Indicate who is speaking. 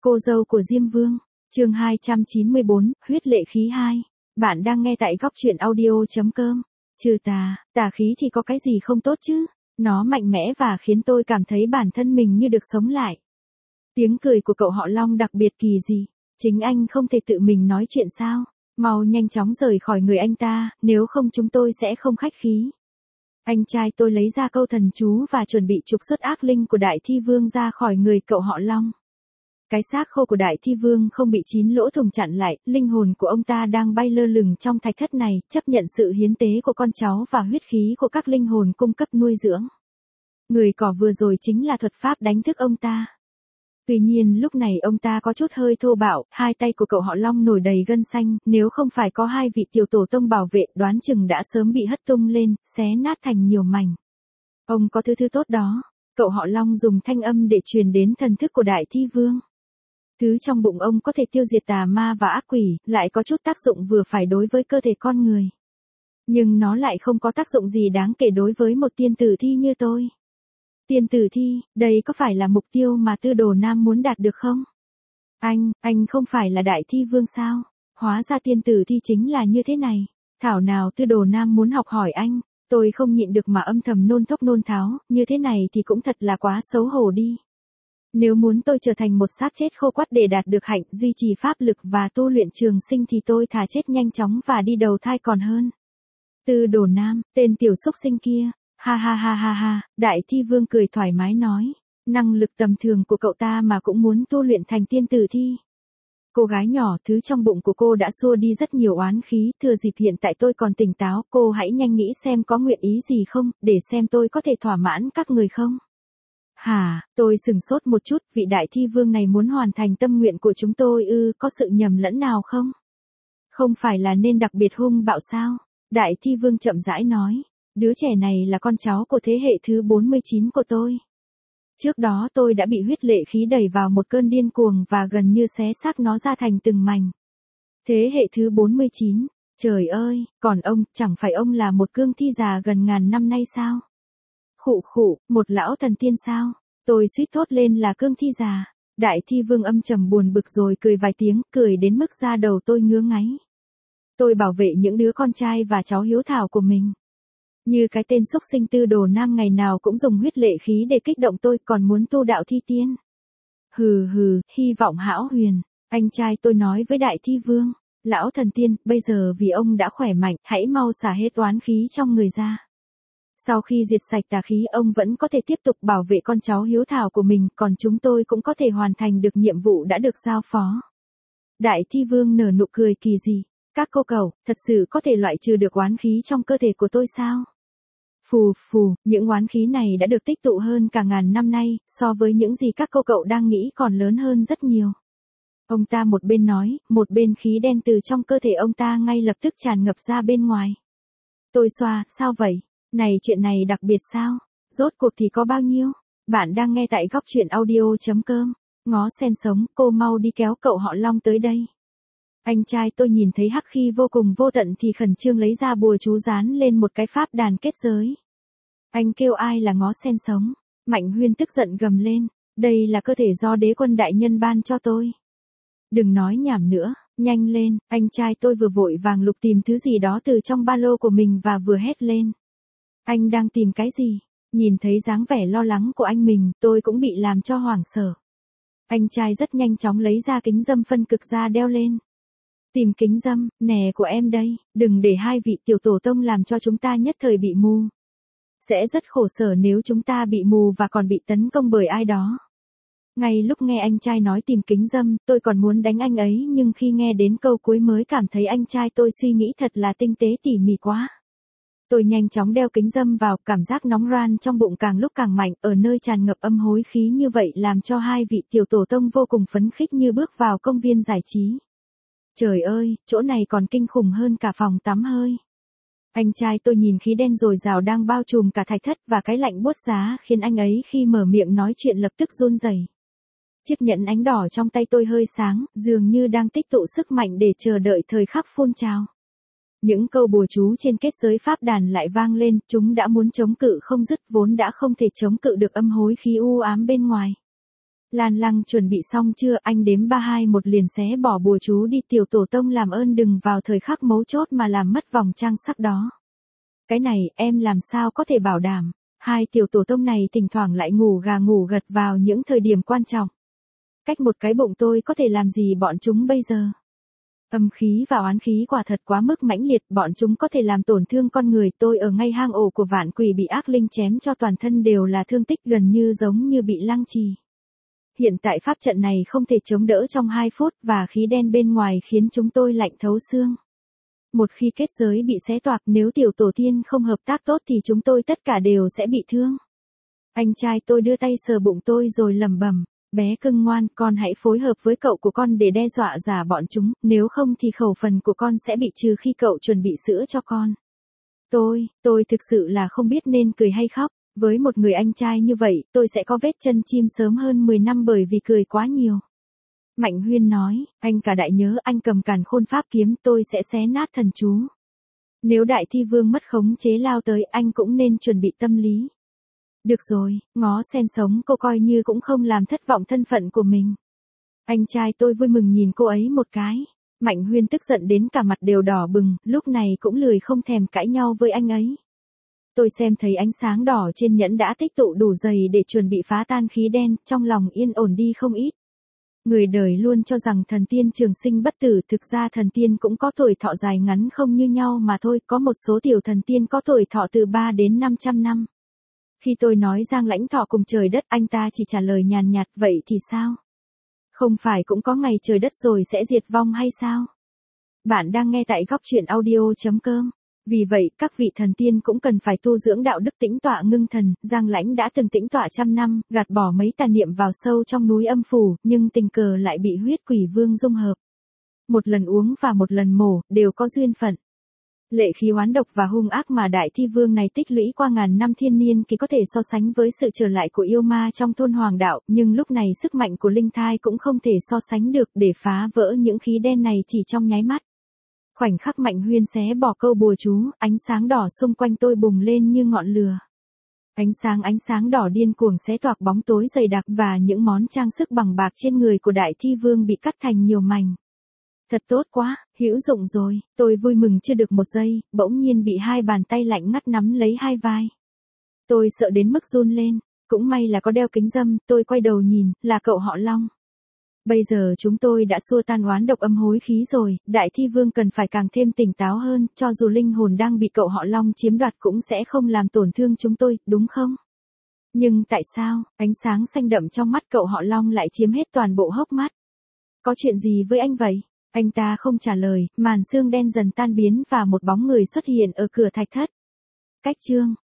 Speaker 1: Cô dâu của Diêm Vương, chương 294, huyết lệ khí 2. Bạn đang nghe tại góc truyện audio.com. Trừ tà khí thì có cái gì không tốt chứ? Nó mạnh mẽ và khiến tôi cảm thấy bản thân mình như được sống lại. Tiếng cười của cậu họ Long đặc biệt kỳ dị. Chính anh không thể tự mình nói chuyện sao? Mau nhanh chóng rời khỏi người anh ta, nếu không chúng tôi sẽ không khách khí. Anh trai tôi lấy ra câu thần chú và chuẩn bị trục xuất ác linh của Đại Thi Vương ra khỏi người cậu họ Long. Cái xác khô của Đại Thi Vương không bị 9 lỗ thủng chặn lại, linh hồn của ông ta đang bay lơ lửng trong thạch thất này, chấp nhận sự hiến tế của con cháu và huyết khí của các linh hồn cung cấp nuôi dưỡng. Người cỏ vừa rồi chính là thuật pháp đánh thức ông ta. Tuy nhiên lúc này ông ta có chút hơi thô bạo, hai tay của cậu họ Long nổi đầy gân xanh, nếu không phải có hai vị tiểu tổ tông bảo vệ đoán chừng đã sớm bị hất tung lên, xé nát thành nhiều mảnh. Ông có thứ tốt đó, cậu họ Long dùng thanh âm để truyền đến thần thức của Đại Thi Vương. Thứ trong bụng ông có thể tiêu diệt tà ma và ác quỷ, lại có chút tác dụng vừa phải đối với cơ thể con người. Nhưng nó lại không có tác dụng gì đáng kể đối với một tiên tử thi như tôi. Tiên tử thi, đây có phải là mục tiêu mà Tư Đồ Nam muốn đạt được không? Anh không phải là Đại Thi Vương sao? Hóa ra tiên tử thi chính là như thế này. Thảo nào Tư Đồ Nam muốn học hỏi anh, tôi không nhịn được mà âm thầm nôn thốc nôn tháo, như thế này thì cũng thật là quá xấu hổ đi. Nếu muốn tôi trở thành một xác chết khô quắt để đạt được hạnh duy trì pháp lực và tu luyện trường sinh thì tôi thà chết nhanh chóng và đi đầu thai còn hơn. Tư Đồ Nam, tên tiểu xúc sinh kia. Ha ha ha ha ha, Đại Thi Vương cười thoải mái nói. Năng lực tầm thường của cậu ta mà cũng muốn tu luyện thành tiên tử thi. Cô gái nhỏ, thứ trong bụng của cô đã xua đi rất nhiều oán khí, thừa dịp hiện tại tôi còn tỉnh táo, cô hãy nhanh nghĩ xem có nguyện ý gì không, để xem tôi có thể thỏa mãn các người không. Hả, tôi sửng sốt một chút, vị Đại Thi Vương này muốn hoàn thành tâm nguyện của chúng tôi có sự nhầm lẫn nào không? Không phải là nên đặc biệt hung bạo sao? Đại Thi Vương chậm rãi nói. Đứa trẻ này là con cháu của thế hệ thứ 49 của tôi. Trước đó tôi đã bị huyết lệ khí đẩy vào một cơn điên cuồng và gần như xé xác nó ra thành từng mảnh. Thế hệ thứ 49, trời ơi, còn ông, chẳng phải ông là một cương thi già gần ngàn năm nay sao? Khụ, một lão thần tiên sao? Tôi suýt thốt lên là cương thi già. Đại Thi Vương âm trầm buồn bực rồi cười vài tiếng, cười đến mức da đầu tôi ngứa ngáy. Tôi bảo vệ những đứa con trai và cháu hiếu thảo của mình. Như cái tên xúc sinh Tư Đồ Nam ngày nào cũng dùng huyết lệ khí để kích động tôi, còn muốn tu đạo thi tiên. Hừ, hy vọng hão huyền. Anh trai tôi nói với Đại Thi Vương. Lão thần tiên, bây giờ vì ông đã khỏe mạnh, hãy mau xả hết oán khí trong người ra. Sau khi diệt sạch tà khí, ông vẫn có thể tiếp tục bảo vệ con cháu hiếu thảo của mình, còn chúng tôi cũng có thể hoàn thành được nhiệm vụ đã được giao phó. Đại Thi Vương nở nụ cười kỳ dị. Các cô cậu, thật sự có thể loại trừ được oán khí trong cơ thể của tôi sao? Phù, những oán khí này đã được tích tụ hơn cả ngàn năm nay, so với những gì các cô cậu đang nghĩ còn lớn hơn rất nhiều. Ông ta một bên nói, một bên khí đen từ trong cơ thể ông ta ngay lập tức tràn ngập ra bên ngoài. Tôi xoa, sao vậy? Này chuyện này đặc biệt sao? Rốt cuộc thì có bao nhiêu? Bạn đang nghe tại góc truyện audio.com. Ngó sen sống, cô mau đi kéo cậu họ Long tới đây. Anh trai tôi nhìn thấy hắc khí vô cùng vô tận thì khẩn trương lấy ra bùa chú dán lên một cái pháp đàn kết giới. Anh kêu ai là ngó sen sống? Mạnh Huyên tức giận gầm lên. Đây là cơ thể do đế quân đại nhân ban cho tôi. Đừng nói nhảm nữa, nhanh lên. Anh trai tôi vừa vội vàng lục tìm thứ gì đó từ trong ba lô của mình và vừa hét lên. Anh đang tìm cái gì? Nhìn thấy dáng vẻ lo lắng của anh mình, tôi cũng bị làm cho hoảng sợ. Anh trai rất nhanh chóng lấy ra kính râm phân cực ra đeo lên. Tìm kính râm, nè của em đây, đừng để hai vị tiểu tổ tông làm cho chúng ta nhất thời bị mù. Sẽ rất khổ sở nếu chúng ta bị mù và còn bị tấn công bởi ai đó. Ngay lúc nghe anh trai nói tìm kính râm, tôi còn muốn đánh anh ấy, nhưng khi nghe đến câu cuối mới cảm thấy anh trai tôi suy nghĩ thật là tinh tế tỉ mỉ quá. Tôi nhanh chóng đeo kính râm vào, cảm giác nóng ran trong bụng càng lúc càng mạnh, ở nơi tràn ngập âm hối khí như vậy làm cho hai vị tiểu tổ tông vô cùng phấn khích như bước vào công viên giải trí. Trời ơi, chỗ này còn kinh khủng hơn cả phòng tắm hơi. Anh trai tôi nhìn khí đen dồi dào đang bao trùm cả thạch thất và cái lạnh buốt giá khiến anh ấy khi mở miệng nói chuyện lập tức run rẩy. Chiếc nhẫn ánh đỏ trong tay tôi hơi sáng, dường như đang tích tụ sức mạnh để chờ đợi thời khắc phun trào. Những câu bùa chú trên kết giới pháp đàn lại vang lên, chúng đã muốn chống cự không dứt, vốn đã không thể chống cự được âm hối khí u ám bên ngoài. Lan Lăng chuẩn bị xong chưa, anh đếm 3 2 1 liền xé bỏ bùa chú đi, tiểu tổ tông làm ơn đừng vào thời khắc mấu chốt mà làm mất vòng trang sắc đó. Cái này em làm sao có thể bảo đảm, hai tiểu tổ tông này thỉnh thoảng lại ngủ gà ngủ gật vào những thời điểm quan trọng. Cách một cái bụng tôi có thể làm gì bọn chúng bây giờ? Âm khí và oán khí quả thật quá mức mãnh liệt, bọn chúng có thể làm tổn thương con người, tôi ở ngay hang ổ của vạn quỷ bị ác linh chém cho toàn thân đều là thương tích gần như giống như bị lăng trì. Hiện tại pháp trận này không thể chống đỡ trong 2 phút và khí đen bên ngoài khiến chúng tôi lạnh thấu xương. Một khi kết giới bị xé toạc, nếu tiểu tổ tiên không hợp tác tốt thì chúng tôi tất cả đều sẽ bị thương. Anh trai tôi đưa tay sờ bụng tôi rồi lẩm bẩm, bé cưng ngoan, con hãy phối hợp với cậu của con để đe dọa giả bọn chúng, nếu không thì khẩu phần của con sẽ bị trừ khi cậu chuẩn bị sữa cho con. Tôi thực sự là không biết nên cười hay khóc, với một người anh trai như vậy, tôi sẽ có vết chân chim sớm hơn 10 năm bởi vì cười quá nhiều. Mạnh Huyên nói, anh cả đại nhớ anh cầm càn khôn pháp kiếm, tôi sẽ xé nát thần chú. Nếu đại thi vương mất khống chế lao tới, anh cũng nên chuẩn bị tâm lý. Được rồi, ngó sen sống cô coi như cũng không làm thất vọng thân phận của mình. Anh trai tôi vui mừng nhìn cô ấy một cái. Mạnh Huyên tức giận đến cả mặt đều đỏ bừng, lúc này cũng lười không thèm cãi nhau với anh ấy. Tôi xem thấy ánh sáng đỏ trên nhẫn đã tích tụ đủ dày để chuẩn bị phá tan khí đen, trong lòng yên ổn đi không ít. Người đời luôn cho rằng thần tiên trường sinh bất tử, thực ra thần tiên cũng có tuổi thọ dài ngắn không như nhau mà thôi, có một số tiểu thần tiên có tuổi thọ từ 3 đến 500 năm. Khi tôi nói Giang Lãnh Thọ cùng trời đất, anh ta chỉ trả lời nhàn nhạt, vậy thì sao? Không phải cũng có ngày trời đất rồi sẽ diệt vong hay sao? Bạn đang nghe tại góc truyện audio.com. Vì vậy, các vị thần tiên cũng cần phải tu dưỡng đạo đức tĩnh tọa ngưng thần. Giang Lãnh đã từng tĩnh tọa trăm năm, gạt bỏ mấy tà niệm vào sâu trong núi âm phủ, nhưng tình cờ lại bị huyết quỷ vương dung hợp. Một lần uống và một lần mổ, đều có duyên phận. Lệ khí oán độc và hung ác mà đại thi vương này tích lũy qua ngàn năm thiên niên kỳ có thể so sánh với sự trở lại của yêu ma trong thôn hoàng đạo, nhưng lúc này sức mạnh của linh thai cũng không thể so sánh được, để phá vỡ những khí đen này chỉ trong nháy mắt. Khoảnh khắc Mạnh Huyên xé bỏ câu bùa chú, ánh sáng đỏ xung quanh tôi bùng lên như ngọn lửa. Ánh sáng đỏ điên cuồng xé toạc bóng tối dày đặc và những món trang sức bằng bạc trên người của đại thi vương bị cắt thành nhiều mảnh. Thật tốt quá, hữu dụng rồi, tôi vui mừng chưa được một giây, bỗng nhiên bị hai bàn tay lạnh ngắt nắm lấy hai vai. Tôi sợ đến mức run lên, cũng may là có đeo kính râm, tôi quay đầu nhìn, là cậu họ Long. Bây giờ chúng tôi đã xua tan oán độc âm hối khí rồi, đại thi vương cần phải càng thêm tỉnh táo hơn, cho dù linh hồn đang bị cậu họ Long chiếm đoạt cũng sẽ không làm tổn thương chúng tôi, đúng không? Nhưng tại sao, ánh sáng xanh đậm trong mắt cậu họ Long lại chiếm hết toàn bộ hốc mắt? Có chuyện gì với anh vậy? Anh ta không trả lời, màn sương đen dần tan biến và một bóng người xuất hiện ở cửa thạch thất. Cách chương